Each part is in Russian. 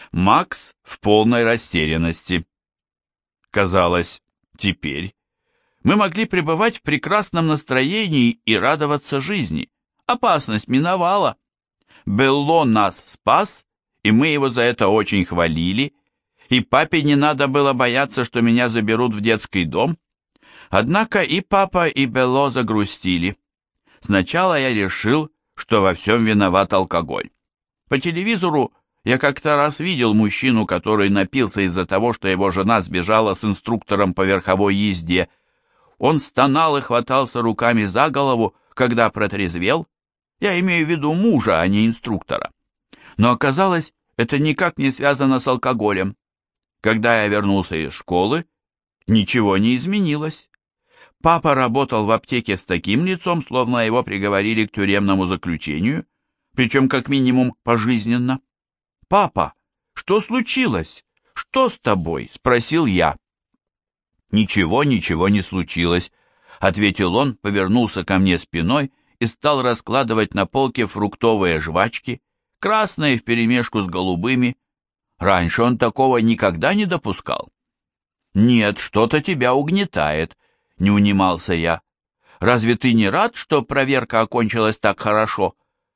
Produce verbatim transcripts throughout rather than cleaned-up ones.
Макс в полной растерянности. Казалось, теперь мы могли пребывать в прекрасном настроении и радоваться жизни. Опасность миновала. Белло нас спас, и мы его за это очень хвалили, и папе не надо было бояться, что меня заберут в детский дом. Однако и папа, и Белло загрустили. Сначала я решил, что во всем виноват алкоголь. По телевизору я как-то раз видел мужчину, который напился из-за того, что его жена сбежала с инструктором по верховой езде. Он стонал и хватался руками за голову, когда протрезвел. Я имею в виду мужа, а не инструктора. Но оказалось, это никак не связано с алкоголем. Когда я вернулся из школы, ничего не изменилось. Папа работал в аптеке с таким лицом, словно его приговорили к тюремному заключению, причем как минимум пожизненно. «Папа, что случилось? Что с тобой?» — спросил я. «Ничего, ничего не случилось», — ответил он, повернулся ко мне спиной и стал раскладывать на полке фруктовые жвачки, красные вперемешку с голубыми. Раньше он такого никогда не допускал. «Нет, что-то тебя угнетает», — не унимался я. «Разве ты не рад, что проверка окончилась так хорошо?»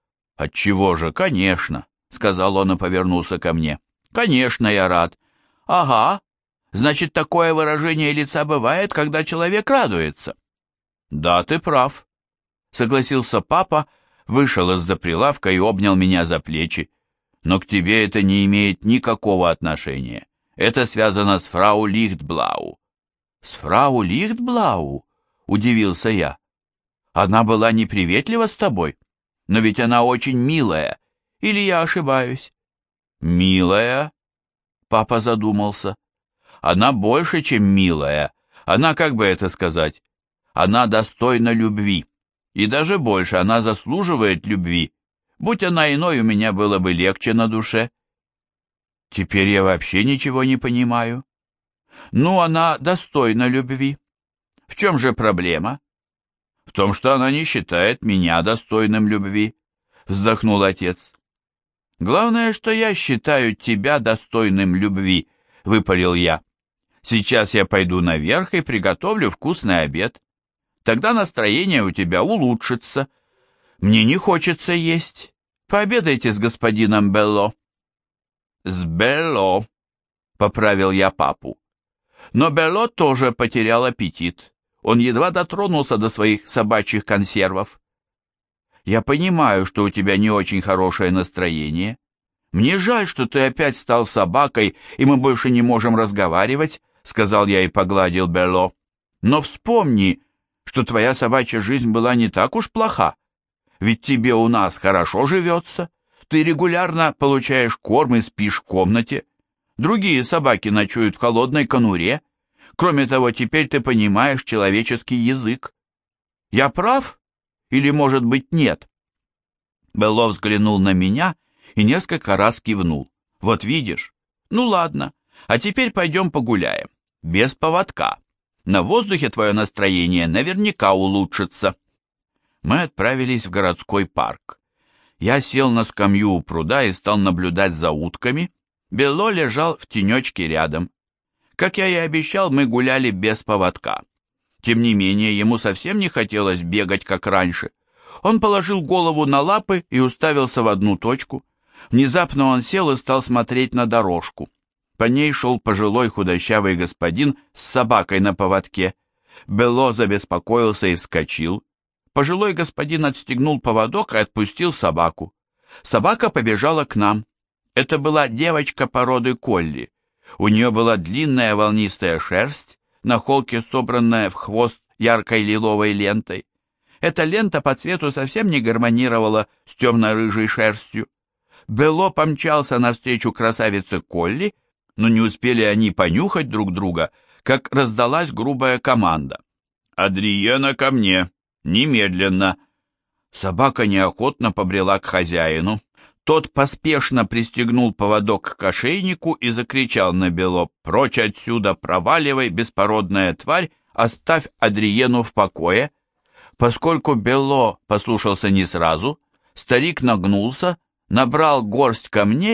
«Отчего же, конечно», — сказал он и повернулся ко мне. «Конечно, я рад». «Ага, значит, такое выражение лица бывает, когда человек радуется». «Да, ты прав», — согласился папа, вышел из-за прилавка и обнял меня за плечи. «Но к тебе это не имеет никакого отношения. Это связано с фрау Лихтблау». «С фрау Лихтблау?» — удивился я. «Она была неприветлива с тобой? Но ведь она очень милая. Или я ошибаюсь?» «Милая?» — папа задумался. «Она больше, чем милая. Она, как бы это сказать, она достойна любви. И даже больше, она заслуживает любви. Будь она иной, у меня было бы легче на душе». «Теперь я вообще ничего не понимаю». «Ну, она достойна любви. В чем же проблема?» «В том, что она не считает меня достойным любви», — вздохнул отец. «Главное, что я считаю тебя достойным любви», — выпалил я. «Сейчас я пойду наверх и приготовлю вкусный обед. Тогда настроение у тебя улучшится. Мне не хочется есть. Пообедайте с господином Белло». «С Белло», — поправил я папу. Но Белло тоже потерял аппетит. Он едва дотронулся до своих собачьих консервов. «Я понимаю, что у тебя не очень хорошее настроение. Мне жаль, что ты опять стал собакой, и мы больше не можем разговаривать», — сказал я и погладил Белло. «Но вспомни, что твоя собачья жизнь была не так уж плоха. Ведь тебе у нас хорошо живется. Ты регулярно получаешь корм и спишь в комнате. Другие собаки ночуют в холодной конуре. Кроме того, теперь ты понимаешь человеческий язык. Я прав? Или, может быть, нет?» Белло взглянул на меня и несколько раз кивнул. «Вот видишь? Ну ладно, а теперь пойдем погуляем. Без поводка. На воздухе твое настроение наверняка улучшится». Мы отправились в городской парк. Я сел на скамью у пруда и стал наблюдать за утками. Белло лежал в тенечке рядом. Как я и обещал, мы гуляли без поводка. Тем не менее, ему совсем не хотелось бегать, как раньше. Он положил голову на лапы и уставился в одну точку. Внезапно он сел и стал смотреть на дорожку. По ней шел пожилой худощавый господин с собакой на поводке. Белло забеспокоился и вскочил. Пожилой господин отстегнул поводок и отпустил собаку. Собака побежала к нам. Это была девочка породы колли. У нее была длинная волнистая шерсть, на холке собранная в хвост яркой лиловой лентой. Эта лента по цвету совсем не гармонировала с темно-рыжей шерстью. Белло помчался навстречу красавице Колли, но не успели они понюхать друг друга, как раздалась грубая команда. «Адриена, ко мне! Немедленно!» Собака неохотно побрела к хозяину. Тот поспешно пристегнул поводок к ошейнику и закричал на Белло: «Прочь отсюда, проваливай, беспородная тварь, оставь Адриену в покое!» Поскольку Белло послушался не сразу, старик нагнулся, набрал горсть камней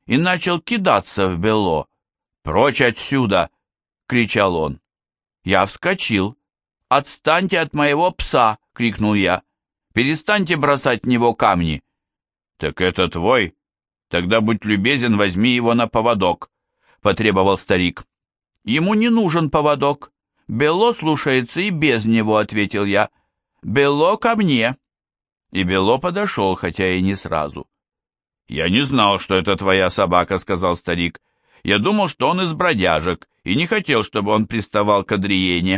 и начал кидаться в Белло. «Прочь отсюда!» — кричал он. Я вскочил. «Отстаньте от моего пса!» — крикнул я. «Перестаньте бросать в него камни!» «Так это твой? Тогда будь любезен, возьми его на поводок», — потребовал старик. «Ему не нужен поводок. Белло слушается и без него», — ответил я. «Белло ко мне!» И Белло подошел, хотя и не сразу. «Я не знал, что это твоя собака», — сказал старик. «Я думал, что он из бродяжек, и не хотел, чтобы он приставал к Адриене».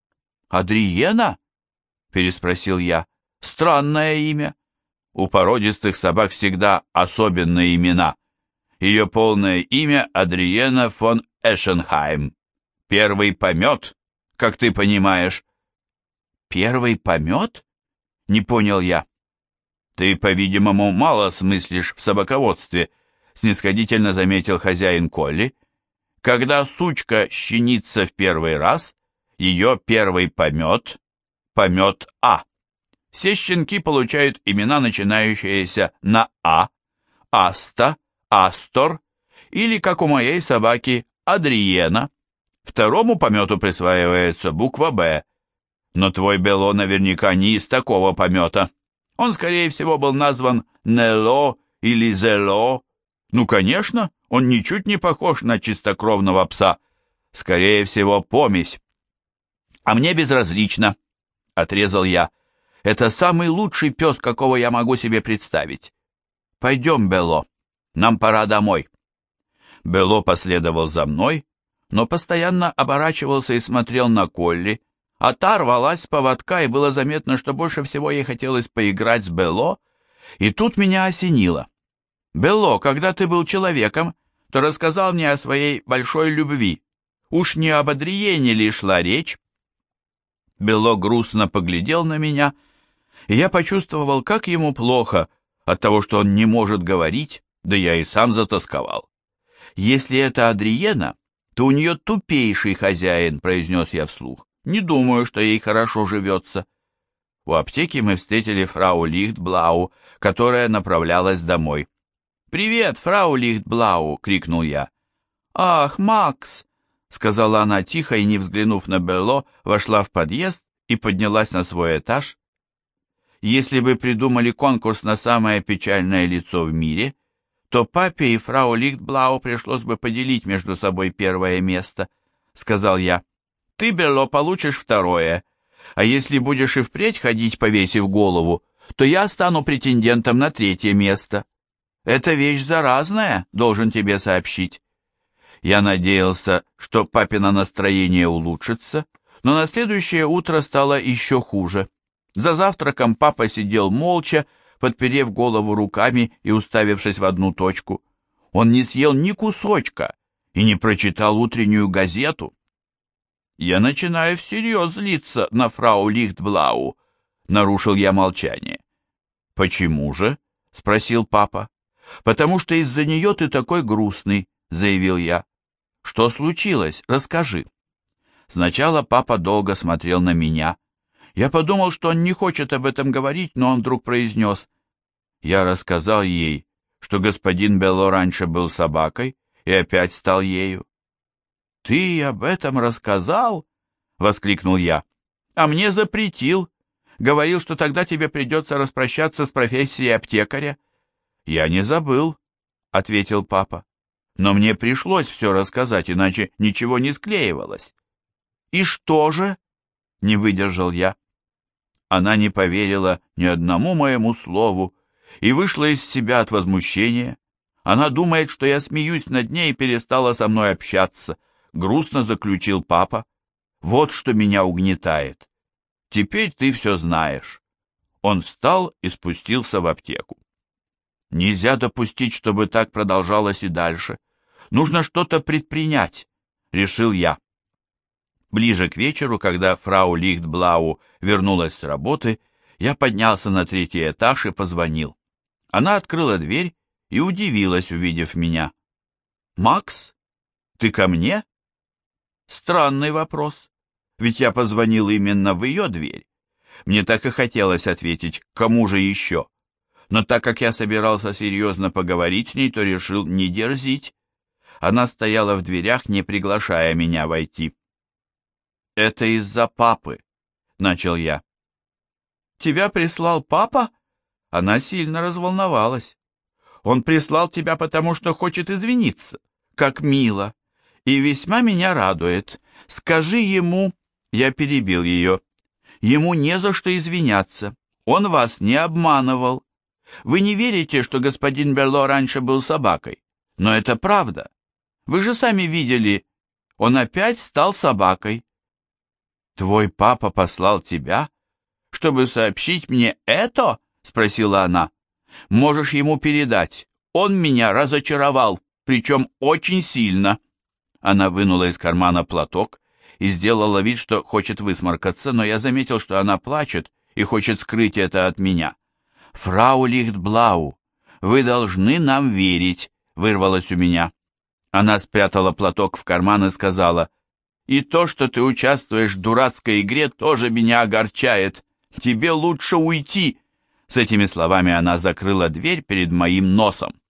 «Адриена?» — переспросил я. «Странное имя. У породистых собак всегда особенные имена. Ее полное имя Адриена фон Эшенхайм. Первый помет, как ты понимаешь». «Первый помет?» — не понял я. «Ты, по-видимому, мало смыслишь в собаководстве», — снисходительно заметил хозяин Колли. «Когда сучка щенится в первый раз, ее первый помет, помет А. Все щенки получают имена, начинающиеся на А, Аста, Астор или, как у моей собаки, Адриена. Второму помету присваивается буква Б. Но твой Белло наверняка не из такого помета. Он, скорее всего, был назван Нело или Зело. Ну, конечно, он ничуть не похож на чистокровного пса. Скорее всего, помесь. А мне безразлично, — отрезал я. Это самый лучший пес, какого я могу себе представить. Пойдем, Белло, нам пора домой. Белло последовал за мной, но постоянно оборачивался и смотрел на Колли, а та рвалась с поводка, и было заметно, что больше всего ей хотелось поиграть с Белло, и тут меня осенило. «Белло, когда ты был человеком, то рассказал мне о своей большой любви. Уж не об Адриене ли шла речь?» Белло грустно поглядел на меня, и я почувствовал, как ему плохо от того, что он не может говорить, да я и сам затосковал. «Если это Адриена, то у нее тупейший хозяин», — произнес я вслух. «Не думаю, что ей хорошо живется». У аптеки мы встретили фрау Лихтблау, которая направлялась домой. «Привет, фрау Лихтблау!» — крикнул я. «Ах, Макс!» — сказала она тихо и, не взглянув на Белло, вошла в подъезд и поднялась на свой этаж. Если бы придумали конкурс на самое печальное лицо в мире, то папе и фрау Лихтблау пришлось бы поделить между собой первое место, — сказал я. «Ты, Белло, получишь второе, а если будешь и впредь ходить, повесив голову, то я стану претендентом на третье место. Это вещь заразная, должен тебе сообщить». Я надеялся, что папино настроение улучшится, но на следующее утро стало еще хуже. За завтраком папа сидел молча, подперев голову руками и уставившись в одну точку. Он не съел ни кусочка и не прочитал утреннюю газету. «Я начинаю всерьез злиться на фрау Лихтблау», — нарушил я молчание. «Почему же?» — спросил папа. «Потому что из-за нее ты такой грустный», — заявил я. «Что случилось? Расскажи». Сначала папа долго смотрел на меня. Я подумал, что он не хочет об этом говорить, но он вдруг произнес. Я рассказал ей, что господин Белло раньше был собакой и опять стал ею. «Ты об этом рассказал?» — воскликнул я. «А мне запретил. Говорил, что тогда тебе придется распрощаться с профессией аптекаря». «Я не забыл», — ответил папа. «Но мне пришлось все рассказать, иначе ничего не склеивалось». «И что же?» — не выдержал я. Она не поверила ни одному моему слову и вышла из себя от возмущения. Она думает, что я смеюсь над ней и перестала со мной общаться. Грустно заключил папа. Вот что меня угнетает. Теперь ты все знаешь. Он встал и спустился в аптеку. Нельзя допустить, чтобы так продолжалось и дальше. Нужно что-то предпринять, решил я. Ближе к вечеру, когда фрау Лихтблау вернулась с работы, я поднялся на третий этаж и позвонил. Она открыла дверь и удивилась, увидев меня. «Макс, ты ко мне?» Странный вопрос, ведь я позвонил именно в ее дверь. Мне так и хотелось ответить, кому же еще. но так как я собирался серьезно поговорить с ней, то решил не дерзить. Она стояла в дверях, не приглашая меня войти. «Это из-за папы», — начал я. «Тебя прислал папа?» Она сильно разволновалась. «Он прислал тебя, потому что хочет извиниться. Как мило. И весьма меня радует. Скажи ему...» Я перебил ее. «Ему не за что извиняться. Он вас не обманывал. Вы не верите, что господин Берло раньше был собакой. Но это правда. Вы же сами видели, он опять стал собакой». «Твой папа послал тебя, чтобы сообщить мне это?» — спросила она. «Можешь ему передать. Он меня разочаровал, причем очень сильно». Она вынула из кармана платок и сделала вид, что хочет высморкаться, но я заметил, что она плачет и хочет скрыть это от меня. «Фрау Лихтблау, вы должны нам верить», — вырвалось у меня. Она спрятала платок в карман и сказала: «И то, что ты участвуешь в дурацкой игре, тоже меня огорчает. Тебе лучше уйти». С этими словами она закрыла дверь перед моим носом.